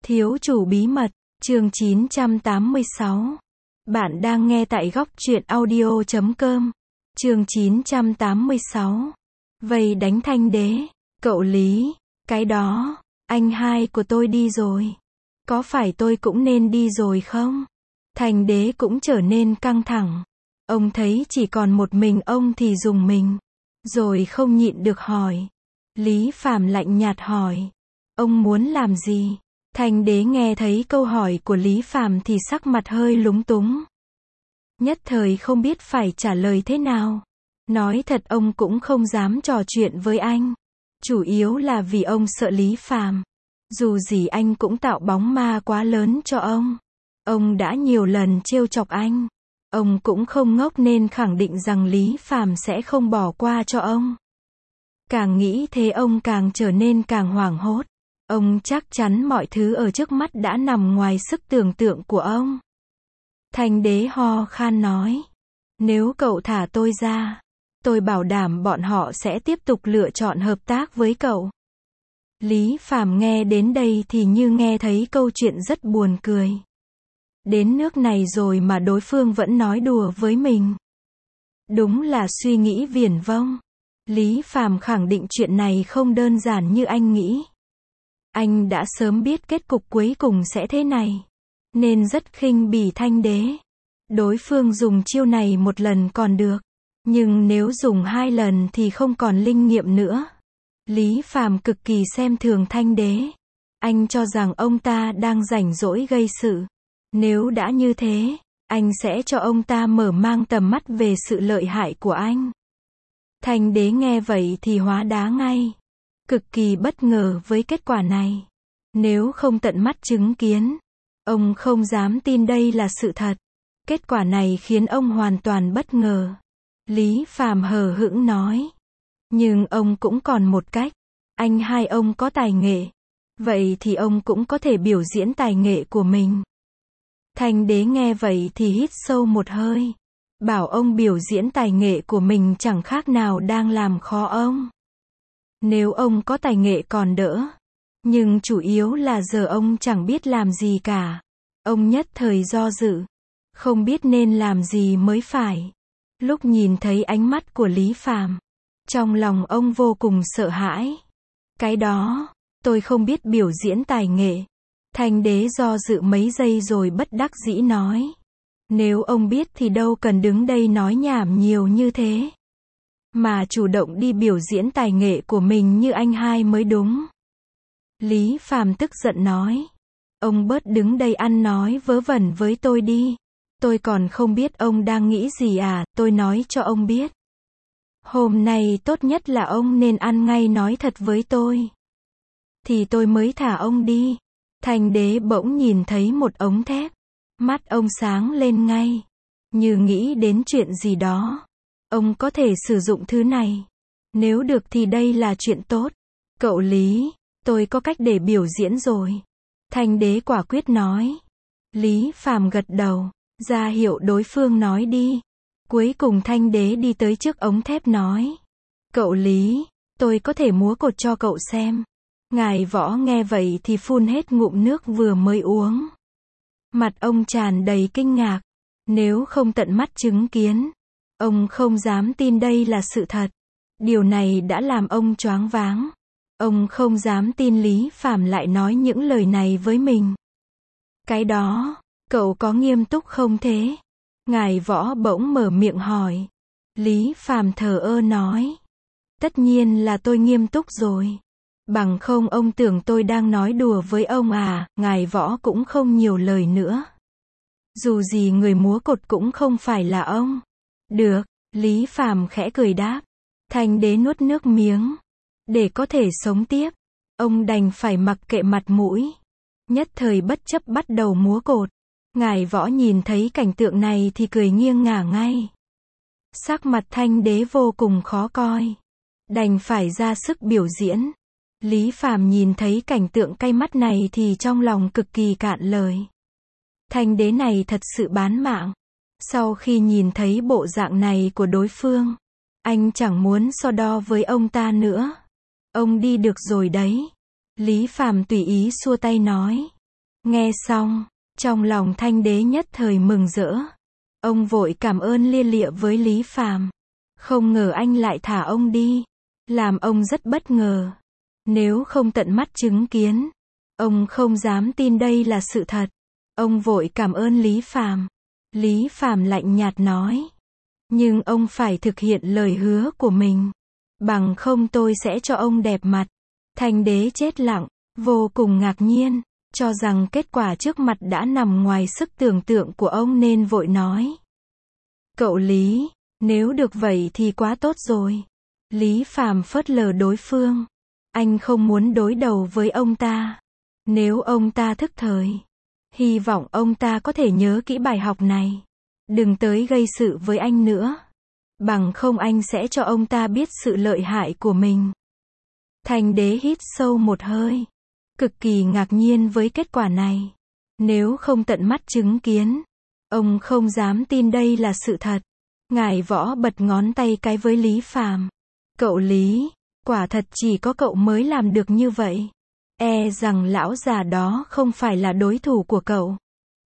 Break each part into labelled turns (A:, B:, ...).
A: Thiếu chủ bí mật, chương 986. Bạn đang nghe tại góc truyện audio.com. Chương 986. Vây đánh Thanh đế. Cậu Lý, cái đó, anh hai của tôi đi rồi. Có phải tôi cũng nên đi rồi không? Thanh đế cũng trở nên căng thẳng. Ông thấy chỉ còn một mình ông thì rùng mình. Rồi không nhịn được hỏi. Lý Phàm lạnh nhạt hỏi. Ông muốn làm gì? Thanh đế nghe thấy câu hỏi của Lý Phàm thì sắc mặt hơi lúng túng. Nhất thời không biết phải trả lời thế nào. Nói thật ông cũng không dám trò chuyện với anh. Chủ yếu là vì ông sợ Lý Phàm. Dù gì anh cũng tạo bóng ma quá lớn cho ông. Ông đã nhiều lần trêu chọc anh. Ông cũng không ngốc nên khẳng định rằng Lý Phàm sẽ không bỏ qua cho ông. Càng nghĩ thế ông càng trở nên càng hoảng hốt. Ông chắc chắn mọi thứ ở trước mắt đã nằm ngoài sức tưởng tượng của ông. Thanh đế ho khan nói. Nếu cậu thả tôi ra, tôi bảo đảm bọn họ sẽ tiếp tục lựa chọn hợp tác với cậu. Lý Phàm nghe đến đây thì như nghe thấy câu chuyện rất buồn cười. Đến nước này rồi mà đối phương vẫn nói đùa với mình. Đúng là suy nghĩ viển vông. Lý Phàm khẳng định chuyện này không đơn giản như anh nghĩ. Anh đã sớm biết kết cục cuối cùng sẽ thế này, nên rất khinh bỉ Thanh đế. Đối phương dùng chiêu này một lần còn được, nhưng nếu dùng 2 lần thì không còn linh nghiệm nữa. Lý Phàm cực kỳ xem thường Thanh đế. Anh cho rằng ông ta đang rảnh rỗi gây sự. Nếu đã như thế, anh sẽ cho ông ta mở mang tầm mắt về sự lợi hại của anh. Thanh đế nghe vậy thì hóa đá ngay. Cực kỳ bất ngờ với kết quả này. Nếu không tận mắt chứng kiến, ông không dám tin đây là sự thật. Kết quả này khiến ông hoàn toàn bất ngờ. Lý Phàm hờ hững nói. Nhưng ông cũng còn một cách. Anh hai ông có tài nghệ. Vậy thì ông cũng có thể biểu diễn tài nghệ của mình. Thanh đế nghe vậy thì hít sâu một hơi. Bảo ông biểu diễn tài nghệ của mình chẳng khác nào đang làm khó ông. Nếu ông có tài nghệ còn đỡ. Nhưng chủ yếu là giờ ông chẳng biết làm gì cả. Ông nhất thời do dự. Không biết nên làm gì mới phải. Lúc nhìn thấy ánh mắt của Lý Phàm, trong lòng ông vô cùng sợ hãi. Cái đó, tôi không biết biểu diễn tài nghệ. Thanh đế do dự mấy giây rồi bất đắc dĩ nói. Nếu ông biết thì đâu cần đứng đây nói nhảm nhiều như thế. Mà chủ động đi biểu diễn tài nghệ của mình như anh hai mới đúng. Lý Phàm tức giận nói. Ông bớt đứng đây ăn nói vớ vẩn với tôi đi. Tôi còn không biết ông đang nghĩ gì à, tôi nói cho ông biết. Hôm nay tốt nhất là ông nên ăn ngay nói thật với tôi. Thì tôi mới thả ông đi. Thanh đế bỗng nhìn thấy một ống thép. Mắt ông sáng lên ngay. Như nghĩ đến chuyện gì đó. Ông có thể sử dụng thứ này. Nếu được thì đây là chuyện tốt. Cậu Lý, tôi có cách để biểu diễn rồi. Thanh đế quả quyết nói. Lý Phàm gật đầu, ra hiệu đối phương nói đi. Cuối cùng Thanh đế đi tới trước ống thép nói. Cậu Lý, tôi có thể múa cột cho cậu xem. Ngài Võ nghe vậy thì phun hết ngụm nước vừa mới uống. Mặt ông tràn đầy kinh ngạc. Nếu không tận mắt chứng kiến, ông không dám tin đây là sự thật. Điều này đã làm ông choáng váng. Ông không dám tin Lý Phàm lại nói những lời này với mình. Cái đó, cậu có nghiêm túc không thế? Ngài Võ bỗng mở miệng hỏi. Lý Phàm thờ ơ nói. Tất nhiên là tôi nghiêm túc rồi. Bằng không ông tưởng tôi đang nói đùa với ông à? Ngài Võ cũng không nhiều lời nữa. Dù gì người múa cột cũng không phải là ông. Được, Lý Phàm khẽ cười đáp. Thanh đế nuốt nước miếng. Để có thể sống tiếp, ông đành phải mặc kệ mặt mũi. Nhất thời bất chấp bắt đầu múa cột. Ngài Võ nhìn thấy cảnh tượng này thì cười nghiêng ngả ngay. Sắc mặt Thanh đế vô cùng khó coi. Đành phải ra sức biểu diễn. Lý Phàm nhìn thấy cảnh tượng cay mắt này thì trong lòng cực kỳ cạn lời. Thanh đế này thật sự bán mạng. Sau khi nhìn thấy bộ dạng này của đối phương, anh chẳng muốn so đo với ông ta nữa. Ông đi được rồi đấy. Lý Phàm tùy ý xua tay nói. Nghe xong, trong lòng Thanh đế nhất thời mừng rỡ. Ông vội cảm ơn lia lịa với Lý Phàm. Không ngờ anh lại thả ông đi. Làm ông rất bất ngờ. Nếu không tận mắt chứng kiến, ông không dám tin đây là sự thật. Ông vội cảm ơn Lý Phàm. Lý Phàm lạnh nhạt nói. Nhưng ông phải thực hiện lời hứa của mình. Bằng không tôi sẽ cho ông đẹp mặt. Thanh đế chết lặng, vô cùng ngạc nhiên, cho rằng kết quả trước mặt đã nằm ngoài sức tưởng tượng của ông nên vội nói. Cậu Lý, nếu được vậy thì quá tốt rồi. Lý Phàm phớt lờ đối phương. Anh không muốn đối đầu với ông ta. Nếu ông ta thức thời, hy vọng ông ta có thể nhớ kỹ bài học này. Đừng tới gây sự với anh nữa. Bằng không anh sẽ cho ông ta biết sự lợi hại của mình. Thanh đế hít sâu một hơi. Cực kỳ ngạc nhiên với kết quả này. Nếu không tận mắt chứng kiến, ông không dám tin đây là sự thật. Ngải Võ bật ngón tay cái với Lý Phàm. Cậu Lý, quả thật chỉ có cậu mới làm được như vậy. E rằng lão già đó không phải là đối thủ của cậu.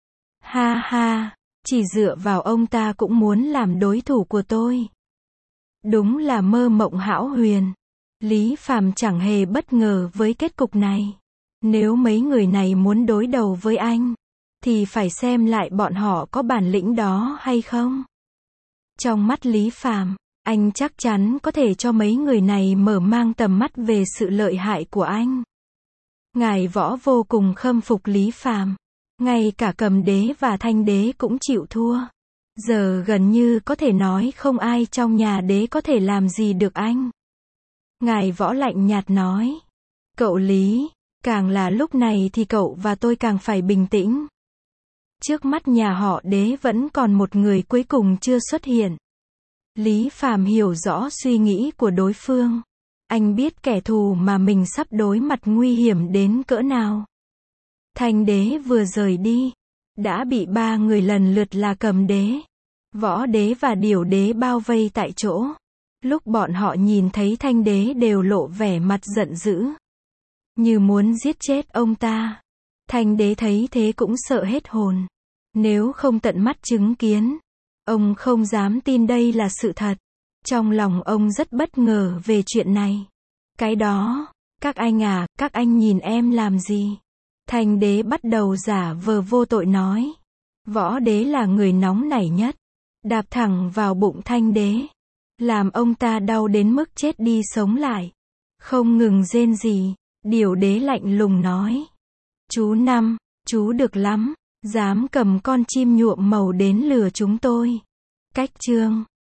A: Ha ha, chỉ dựa vào ông ta cũng muốn làm đối thủ của tôi. Đúng là mơ mộng hão huyền. Lý Phàm chẳng hề bất ngờ với kết cục này. Nếu mấy người này muốn đối đầu với anh, thì phải xem lại bọn họ có bản lĩnh đó hay không. Trong mắt Lý Phàm, anh chắc chắn có thể cho mấy người này mở mang tầm mắt về sự lợi hại của anh. Ngải Võ vô cùng khâm phục Lý Phàm. Ngay cả Cầm đế và Thanh đế cũng chịu thua. Giờ gần như có thể nói không ai trong nhà đế có thể làm gì được anh. Ngải Võ lạnh nhạt nói. Cậu Lý, càng là lúc này thì cậu và tôi càng phải bình tĩnh. Trước mắt nhà họ Đế vẫn còn một người cuối cùng chưa xuất hiện. Lý Phàm hiểu rõ suy nghĩ của đối phương. Anh biết kẻ thù mà mình sắp đối mặt nguy hiểm đến cỡ nào. Thanh đế vừa rời đi, đã bị ba người lần lượt là Cầm đế, Võ đế và Điểu đế bao vây tại chỗ. Lúc bọn họ nhìn thấy Thanh đế đều lộ vẻ mặt giận dữ, như muốn giết chết ông ta. Thanh đế thấy thế cũng sợ hết hồn. Nếu không tận mắt chứng kiến, ông không dám tin đây là sự thật. Trong lòng ông rất bất ngờ về chuyện này. Cái đó, các anh à, các anh nhìn em làm gì? Thanh đế bắt đầu giả vờ vô tội nói. Võ đế là người nóng nảy nhất, đạp thẳng vào bụng Thanh đế, làm ông ta đau đến mức chết đi sống lại, không ngừng rên rỉ. Điểu đế lạnh lùng nói. Chú Năm, chú được lắm, dám cầm con chim nhuộm màu đến lừa chúng tôi. Cách chương